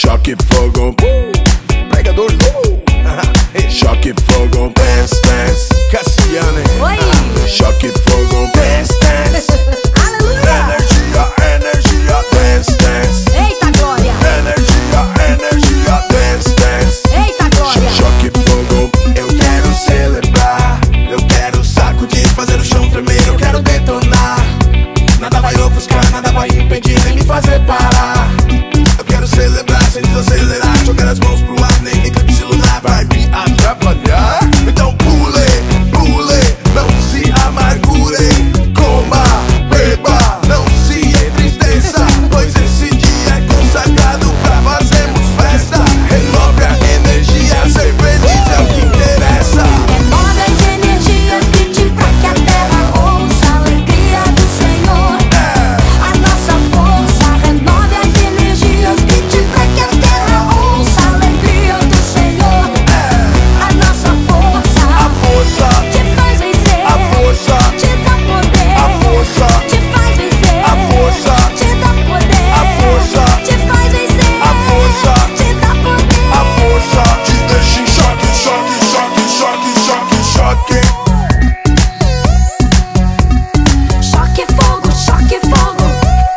choque e fogo, pregador, choque e fogo, dance, dance, Cassiane, choque e fogo, dance, dance, Aleluia! energia, dance, dance, Eita glória! energia, dance, dance, Eita glória! choque e fogo. Eu quero celebrar, eu quero sacudir, fazer o chão tremer, eu quero detonar. Nada vai ofuscar, nada vai impedir nem me fazer parar. Eu quero celebrar sem desacelerar, jogar as mãos pro ar, nem eclipse celular vai me atrapalhar. Então pule, pule, não se amargure, coma, beba, não se entristeça, pois esse dia é consagrado pra fazermos festa. Renove a energia, ser feliz é o que interessa. Renove as energias, grite pra que a terra ouça a alegria do Senhor. A nossa força, renove as energias, grite pra que a terra ouça a alegria do Senhor. A nossa força, A força, te faz vencer, a força, te dá poder, a força, te faz vencer, a força, te dá poder, a força, te faz vencer, a força, te dá poder. a força te deixa em choque, choque, choque, choque, choque, choque. Choque, fogo, choque, fogo.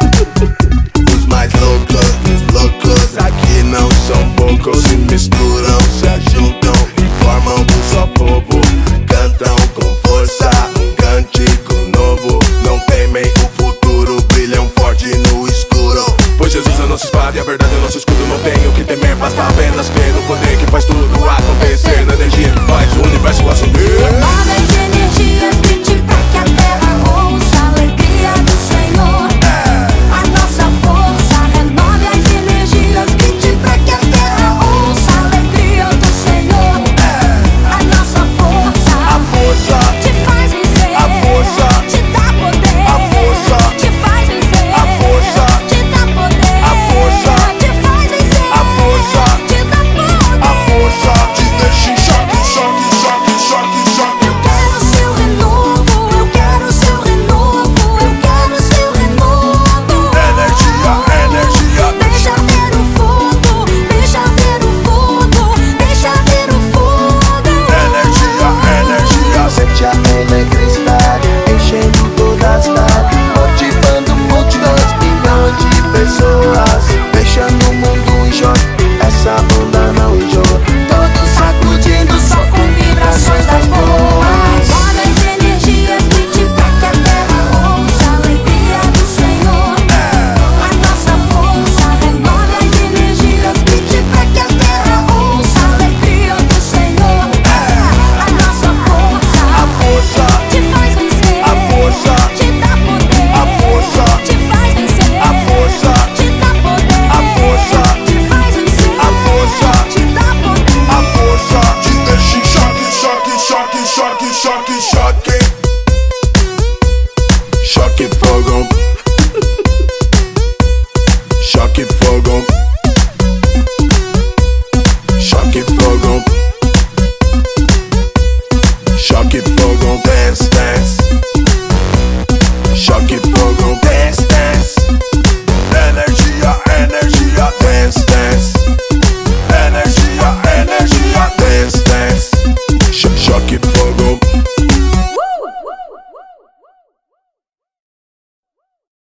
Os mais loucos dos loucos aqui não são poucos, se misturam, se ajuntam e formam um só povo. Cantam com força um cântico novo, não temem o futuro, brilham forte no escuro. Pois Jesus é nossa espada e a verdade é nosso escudo. Não tem o que temer, basta apenas crer no poder que faz tudo acontecer, na energia que faz o universo acender. Renove as energias, grite pra que a terra ouça a alegria do Senhor. A nossa força, renove as energias, grite pra que a terra ouça a alegria do Senhor. A nossa força, A força, te faz vencer, a força, te dá poder, a força, te faz vencer, a força, te dá poder, a força, te faz vencer, a força, te dá poder. a força te deixa em choque, choque, choque, choque, choque. Eu quero seu renovo, eu quero seu renovo, eu quero seu renovo. Energia, Deixa ver o fogo, deixa ver o fogo, deixa ver o fogo. energia, Sente a eletricidade enchendo toda a cidade, motivando multidões, milhões de pessoas, deixando o mundo em choque. Essa onda não enjoa, todos sacudindo só com vibrações das boas. Renove as energias, grite pra que a terra ouça a alegria do Senhor. A nossa força, renove as energias, grite pra que a terra ouça a alegria do Senhor. A nossa força, a força, te faz vencer, a força, te dá poder, a força, te faz vencer, a força, te dá poder, a força, te faz vencer, a força, te dá poder. a força te deixa em choque, choque, choque, choque, choque, choque. Choque e fogo, choque e fogo.